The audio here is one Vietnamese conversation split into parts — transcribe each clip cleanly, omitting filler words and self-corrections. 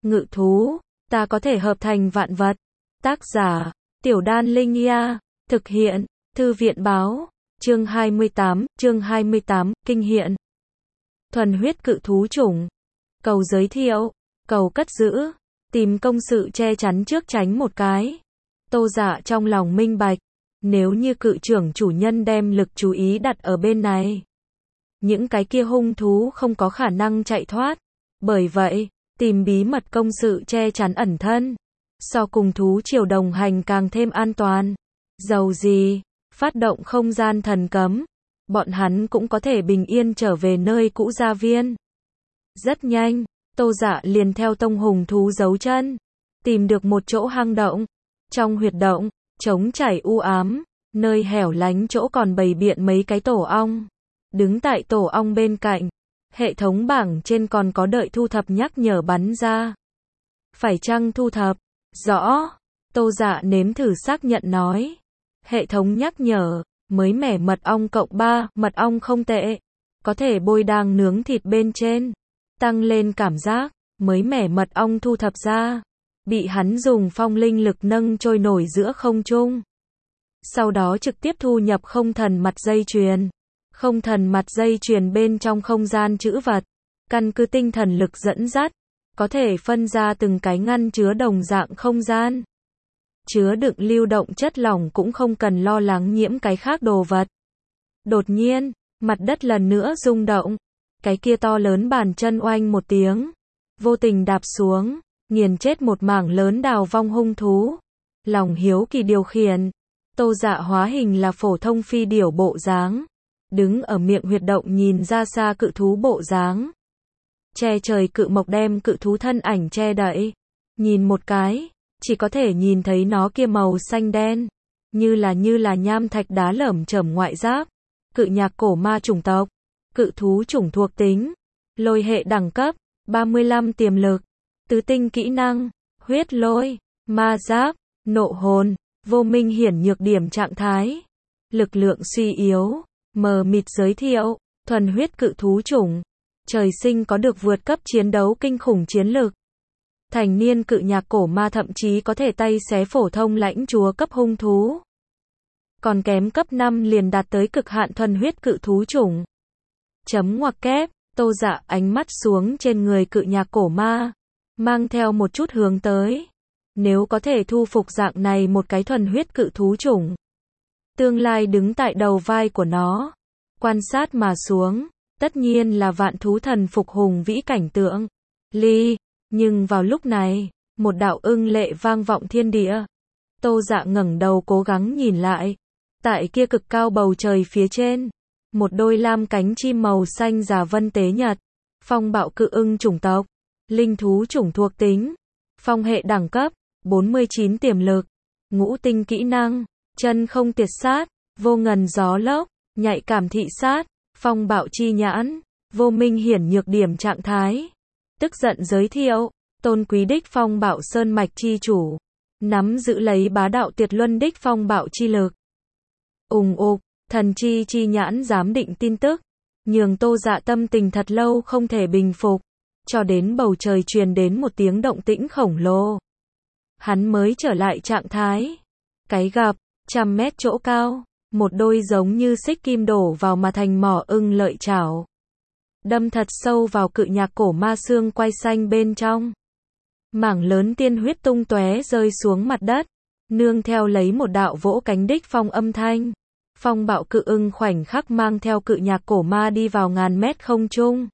ngự thú, ta có thể hợp thành vạn vật. Tác giả, Tiểu Đan Linh Nha, thực hiện, Thư viện báo, chương 28, kinh hiện. Thuần huyết cự thú chủng. Cầu giới thiệu, cầu cất giữ, tìm công sự che chắn trước tránh một cái. Tô Dạ trong lòng minh bạch, nếu như cự trưởng chủ nhân đem lực chú ý đặt ở bên này, những cái kia hung thú không có khả năng chạy thoát. Bởi vậy, tìm bí mật công sự che chắn ẩn thân, so cùng thú triều đồng hành càng thêm an toàn. Dầu gì, phát động không gian thần cấm, bọn hắn cũng có thể bình yên trở về nơi cũ gia viên. Rất nhanh, Tô Dạ liền theo tông hùng thú dấu chân, tìm được một chỗ hang động. Trong huyệt động, trống trải u ám, nơi hẻo lánh chỗ còn bày biện mấy cái tổ ong. Đứng tại tổ ong bên cạnh, hệ thống bảng trên còn có đợi thu thập nhắc nhở bắn ra. Phải chăng thu thập? Rõ. Tô Dạ nếm thử xác nhận nói. Hệ thống nhắc nhở, mới mẻ mật ong cộng 3, mật ong không tệ. Có thể bôi đang nướng thịt bên trên. Tăng lên cảm giác, mới mẻ mật ong thu thập ra. Bị hắn dùng phong linh lực nâng trôi nổi giữa không trung. Sau đó trực tiếp thu nhập không thần mặt dây chuyền. Không thần mặt dây chuyền bên trong không gian trữ vật. Căn cứ tinh thần lực dẫn dắt, có thể phân ra từng cái ngăn chứa đồng dạng không gian. Chứa đựng lưu động chất lỏng cũng không cần lo lắng nhiễm cái khác đồ vật. Đột nhiên, mặt đất lần nữa rung động. Cái kia to lớn bàn chân oanh một tiếng. Vô tình đạp xuống, nghiền chết một mảng lớn đào vong hung thú. Lòng hiếu kỳ điều khiển. Tô Dạ hóa hình là phổ thông phi điểu bộ dáng. Đứng ở miệng huyệt động nhìn ra xa cự thú bộ dáng. Che trời cự mộc đem cự thú thân ảnh che đậy. Nhìn một cái, chỉ có thể nhìn thấy nó kia màu xanh đen. Như là nham thạch đá lởm chởm ngoại giáp. Cự nhạc cổ ma chủng tộc. Cự thú chủng thuộc tính. Lôi hệ đẳng cấp, 35 tiềm lực. Tứ tinh kỹ năng, huyết lôi, ma giáp, nộ hồn, vô minh hiển nhược điểm trạng thái. Lực lượng suy yếu, mờ mịt giới thiệu, thuần huyết cự thú chủng. Trời sinh có được vượt cấp chiến đấu kinh khủng chiến lực. Thành niên cự nhạc cổ ma thậm chí có thể tay xé phổ thông lãnh chúa cấp hung thú. Còn kém cấp 5 liền đạt tới cực hạn thuần huyết cự thú chủng. Chấm ngoặc kép, Tô Dạ ánh mắt xuống trên người cự nhạc cổ ma, mang theo một chút hướng tới. Nếu có thể thu phục dạng này một cái thuần huyết cự thú chủng, tương lai đứng tại đầu vai của nó, quan sát mà xuống, tất nhiên là vạn thú thần phục hùng vĩ cảnh tượng. Nhưng vào lúc này, một đạo ưng lệ vang vọng thiên địa. Tô Dạ ngẩng đầu cố gắng nhìn lại. Tại kia cực cao bầu trời phía trên, một đôi lam cánh chim màu xanh giả vân tế nhật. Phong bạo cự ưng chủng tộc. Linh thú chủng thuộc tính. Phong hệ đẳng cấp, 49 tiềm lực. Ngũ tinh kỹ năng, chân không tiệt sát, vô ngần gió lốc, nhạy cảm thị sát, phong bạo chi nhãn, vô minh hiển nhược điểm trạng thái. Tức giận giới thiệu, tôn quý đích phong bạo sơn mạch chi chủ. Nắm giữ lấy bá đạo tuyệt luân đích phong bạo chi lực. Ục, thần chi nhãn giám định tin tức. Nhường Tô Dạ tâm tình thật lâu không thể bình phục. Cho đến bầu trời truyền đến một tiếng động tĩnh khổng lồ. Hắn mới trở lại trạng thái. Cái gặp, 100 mét chỗ cao. Một đôi giống như xích kim đổ vào mà thành mỏ ưng lợi chảo. Đâm thật sâu vào cự nhạc cổ ma xương quai xanh bên trong. Mảng lớn tiên huyết tung tóe rơi xuống mặt đất. Nương theo lấy một đạo vỗ cánh đích phong âm thanh. Phong bạo cự ưng khoảnh khắc mang theo cự nhạc cổ ma đi vào ngàn mét không trung.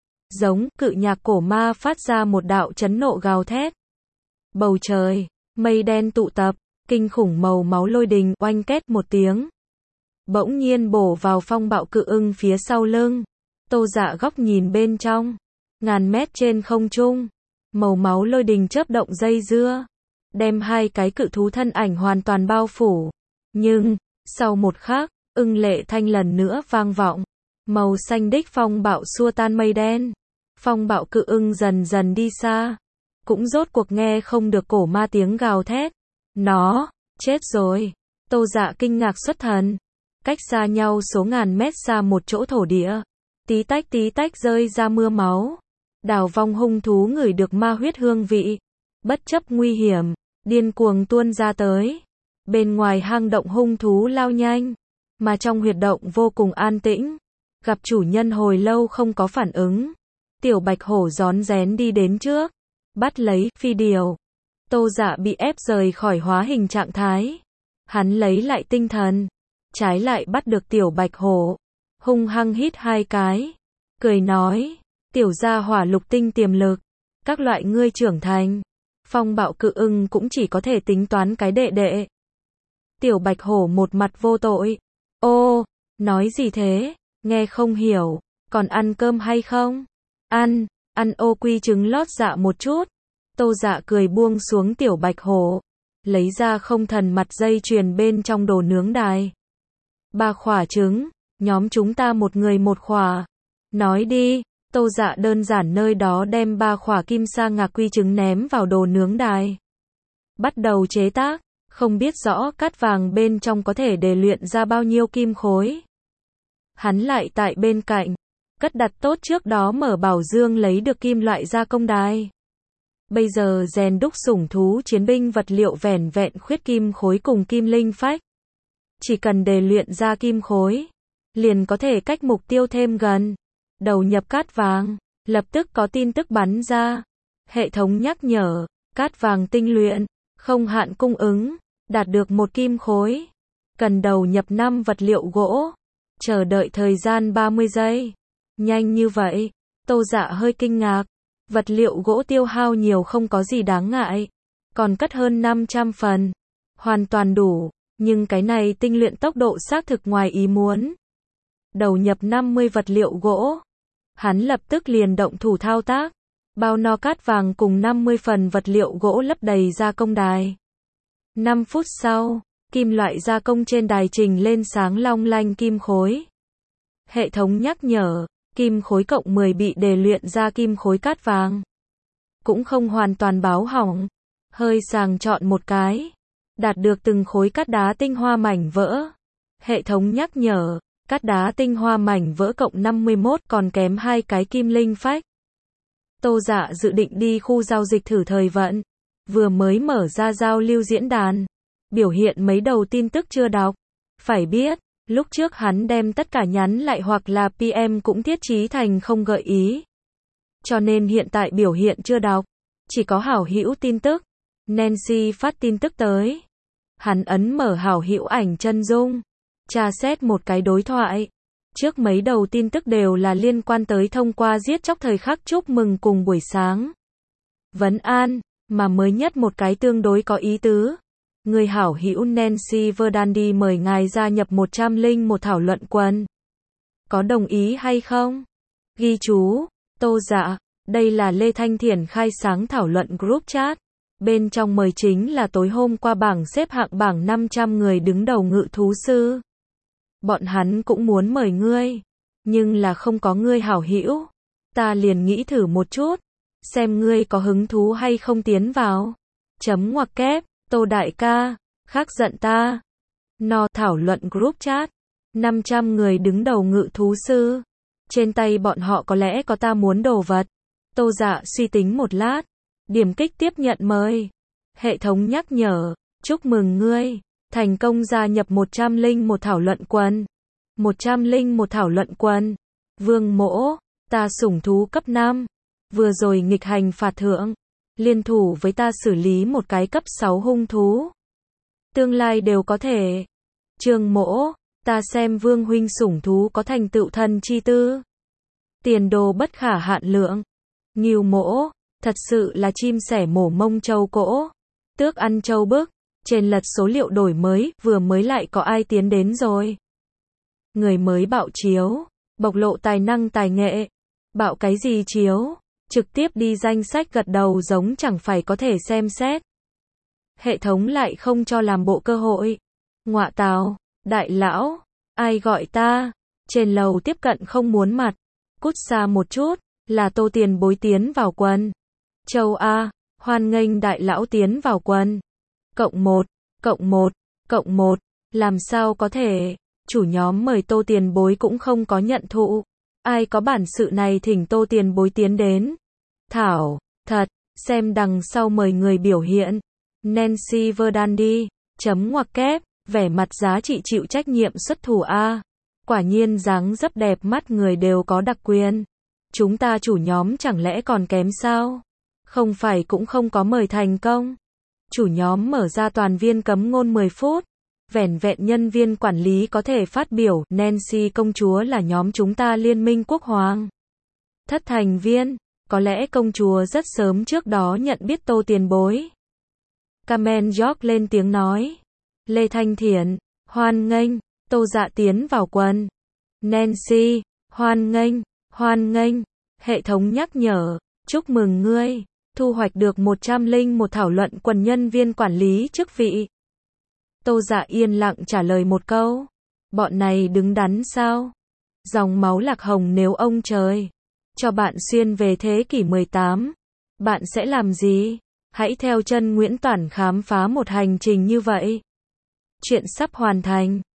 Cự nhạc cổ ma phát ra một đạo chấn nộ gào thét. Bầu trời, mây đen tụ tập, kinh khủng màu máu lôi đình oanh két một tiếng. Bỗng nhiên bổ vào phong bạo cự ưng phía sau lưng. Tô Dạ góc nhìn bên trong. Ngàn mét trên không trung. Màu máu lôi đình chớp động dây dưa. Đem hai cái cự thú thân ảnh hoàn toàn bao phủ. Nhưng, sau một khắc, ưng lệ thanh lần nữa vang vọng. Màu xanh đích phong bạo xua tan mây đen. Phong bạo cự ưng dần dần đi xa. Cũng rốt cuộc nghe không được cổ ma tiếng gào thét. Nó, chết rồi. Tô Dạ kinh ngạc xuất thần. Cách xa nhau số ngàn mét xa một chỗ thổ địa. Tí tách rơi ra mưa máu. Đào vong hung thú ngửi được ma huyết hương vị, bất chấp nguy hiểm, điên cuồng tuôn ra tới. Bên ngoài hang động hung thú lao nhanh, mà trong huyệt động vô cùng an tĩnh. Gặp chủ nhân hồi lâu không có phản ứng, tiểu bạch hổ rón rén đi đến trước, bắt lấy phi điều. Tô Dạ bị ép rời khỏi hóa hình trạng thái. Hắn lấy lại tinh thần, trái lại bắt được tiểu bạch hổ, hung hăng hít 2 cái, cười nói, tiểu gia hỏa lục tinh tiềm lực, các loại ngươi trưởng thành, phong bạo cự ưng cũng chỉ có thể tính toán cái đệ đệ. Tiểu bạch hổ một mặt vô tội, ô, nói gì thế, nghe không hiểu, còn ăn cơm hay không? Ăn ô quy trứng lót dạ một chút. Tô Dạ cười buông xuống tiểu bạch hổ, lấy ra không thần mặt dây chuyền bên trong đồ nướng đài. 3 khỏa trứng, nhóm chúng ta một người một khỏa. Nói đi, Tô Dạ đơn giản nơi đó đem 3 khỏa kim sa ngạc quy trứng ném vào đồ nướng đài. Bắt đầu chế tác, không biết rõ cát vàng bên trong có thể để luyện ra bao nhiêu kim khối. Hắn lại tại bên cạnh, cất đặt tốt trước đó mở bảo dương lấy được kim loại gia công đài. Bây giờ rèn đúc sủng thú chiến binh vật liệu vẻn vẹn khuyết kim khối cùng kim linh phách. Chỉ cần để luyện ra kim khối, liền có thể cách mục tiêu thêm gần. Đầu nhập cát vàng, lập tức có tin tức bắn ra. Hệ thống nhắc nhở, cát vàng tinh luyện, không hạn cung ứng, đạt được 1 kim khối. Cần đầu nhập 5 vật liệu gỗ. Chờ đợi thời gian 30 giây. Nhanh như vậy, Tô Dạ hơi kinh ngạc. Vật liệu gỗ tiêu hao nhiều không có gì đáng ngại. Còn cất hơn 500 phần. Hoàn toàn đủ, nhưng cái này tinh luyện tốc độ xác thực ngoài ý muốn. Đầu nhập 50 vật liệu gỗ. Hắn lập tức liền động thủ thao tác. Bao no cát vàng cùng 50 phần vật liệu gỗ lấp đầy gia công đài. 5 phút sau, kim loại gia công trên đài trình lên sáng long lanh kim khối. Hệ thống nhắc nhở, kim khối cộng 10 bị để luyện ra kim khối cát vàng. Cũng không hoàn toàn báo hỏng. Hơi sàng chọn một cái. Đạt được từng khối cát đá tinh hoa mảnh vỡ. Hệ thống nhắc nhở, cát đá tinh hoa mảnh vỡ cộng 51 còn kém 2 cái kim linh phách. Tô Dạ dự định đi khu giao dịch thử thời vận. Vừa mới mở ra giao lưu diễn đàn. Biểu hiện mấy đầu tin tức chưa đọc. Phải biết, lúc trước hắn đem tất cả nhắn lại hoặc là PM cũng thiết trí thành không gợi ý. Cho nên hiện tại biểu hiện chưa đọc. Chỉ có hảo hữu tin tức. Nancy phát tin tức tới. Hắn ấn mở hảo hữu ảnh chân dung. Tra xét một cái đối thoại. Trước mấy đầu tin tức đều là liên quan tới thông qua giết chóc thời khắc chúc mừng cùng buổi sáng. Vấn an, mà mới nhất một cái tương đối có ý tứ. Người hảo hữu Nancy Verdandi mời ngài gia nhập 101 thảo luận quần. Có đồng ý hay không? Ghi chú, Tô Dạ, đây là Lê Thanh Thiển khai sáng thảo luận group chat. Bên trong mời chính là tối hôm qua bảng xếp hạng bảng 500 người đứng đầu ngự thú sư. Bọn hắn cũng muốn mời ngươi, nhưng là không có ngươi hảo hữu. Ta liền nghĩ thử một chút, xem ngươi có hứng thú hay không tiến vào. Chấm ngoặc kép, Tô đại ca, khác giận ta. No thảo luận group chat, 500 người đứng đầu ngự thú sư. Trên tay bọn họ có lẽ có ta muốn đồ vật. Tô Dạ suy tính một lát, điểm kích tiếp nhận mời. Hệ thống nhắc nhở, chúc mừng ngươi, thành công gia nhập 101 thảo luận quần. 101 thảo luận quần. Vương Mỗ, ta sủng thú cấp 5. Vừa rồi nghịch hành phạt thượng. Liên thủ với ta xử lý một cái cấp 6 hung thú. Tương lai đều có thể. Trương Mỗ, ta xem Vương huynh sủng thú có thành tựu thần chi tư. Tiền đồ bất khả hạn lượng. Ngưu Mỗ, thật sự là chim sẻ mổ mông trâu cỗ. Tước ăn trâu bức. Trên lật số liệu đổi mới, vừa mới lại có ai tiến đến rồi. Người mới bạo chiếu, bộc lộ tài năng tài nghệ. Bạo cái gì chiếu? Trực tiếp đi danh sách gật đầu giống chẳng phải có thể xem xét. Hệ thống lại không cho làm bộ cơ hội. Ngọa tào, đại lão, ai gọi ta? Trên lầu tiếp cận không muốn mặt. Cút xa một chút, là Tô tiền bối tiến vào quần. Châu A, hoan nghênh đại lão tiến vào quần. Cộng 1, làm sao có thể, chủ nhóm mời Tô tiền bối cũng không có nhận thụ. Ai có bản sự này thỉnh Tô tiền bối tiến đến. Thảo, thật, xem đằng sau mời người biểu hiện. Nancy Verdandi, chấm ngoặc kép, vẻ mặt giá trị chịu trách nhiệm xuất thủ A. Quả nhiên dáng dấp đẹp mắt người đều có đặc quyền. Chúng ta chủ nhóm chẳng lẽ còn kém sao? Không phải cũng không có mời thành công. Chủ nhóm mở ra toàn viên cấm ngôn 10 phút. Vẻn vẹn nhân viên quản lý có thể phát biểu. Nancy công chúa là nhóm chúng ta Liên minh Quốc Hoàng. Thất thành viên. Có lẽ công chúa rất sớm trước đó nhận biết Tô tiền bối. Carmen York lên tiếng nói. Lê Thanh Thiển, hoan nghênh. Tô Dạ tiến vào quần. Nancy, hoan nghênh, hoan nghênh. Hệ thống nhắc nhở, chúc mừng ngươi, thu hoạch được 101 thảo luận quần nhân viên quản lý chức vị. Tô Dạ yên lặng trả lời một câu. Bọn này đứng đắn sao? Dòng máu lạc hồng nếu ông trời cho bạn xuyên về thế kỷ 18, bạn sẽ làm gì? Hãy theo chân Nguyễn Toản khám phá một hành trình như vậy. Chuyện sắp hoàn thành.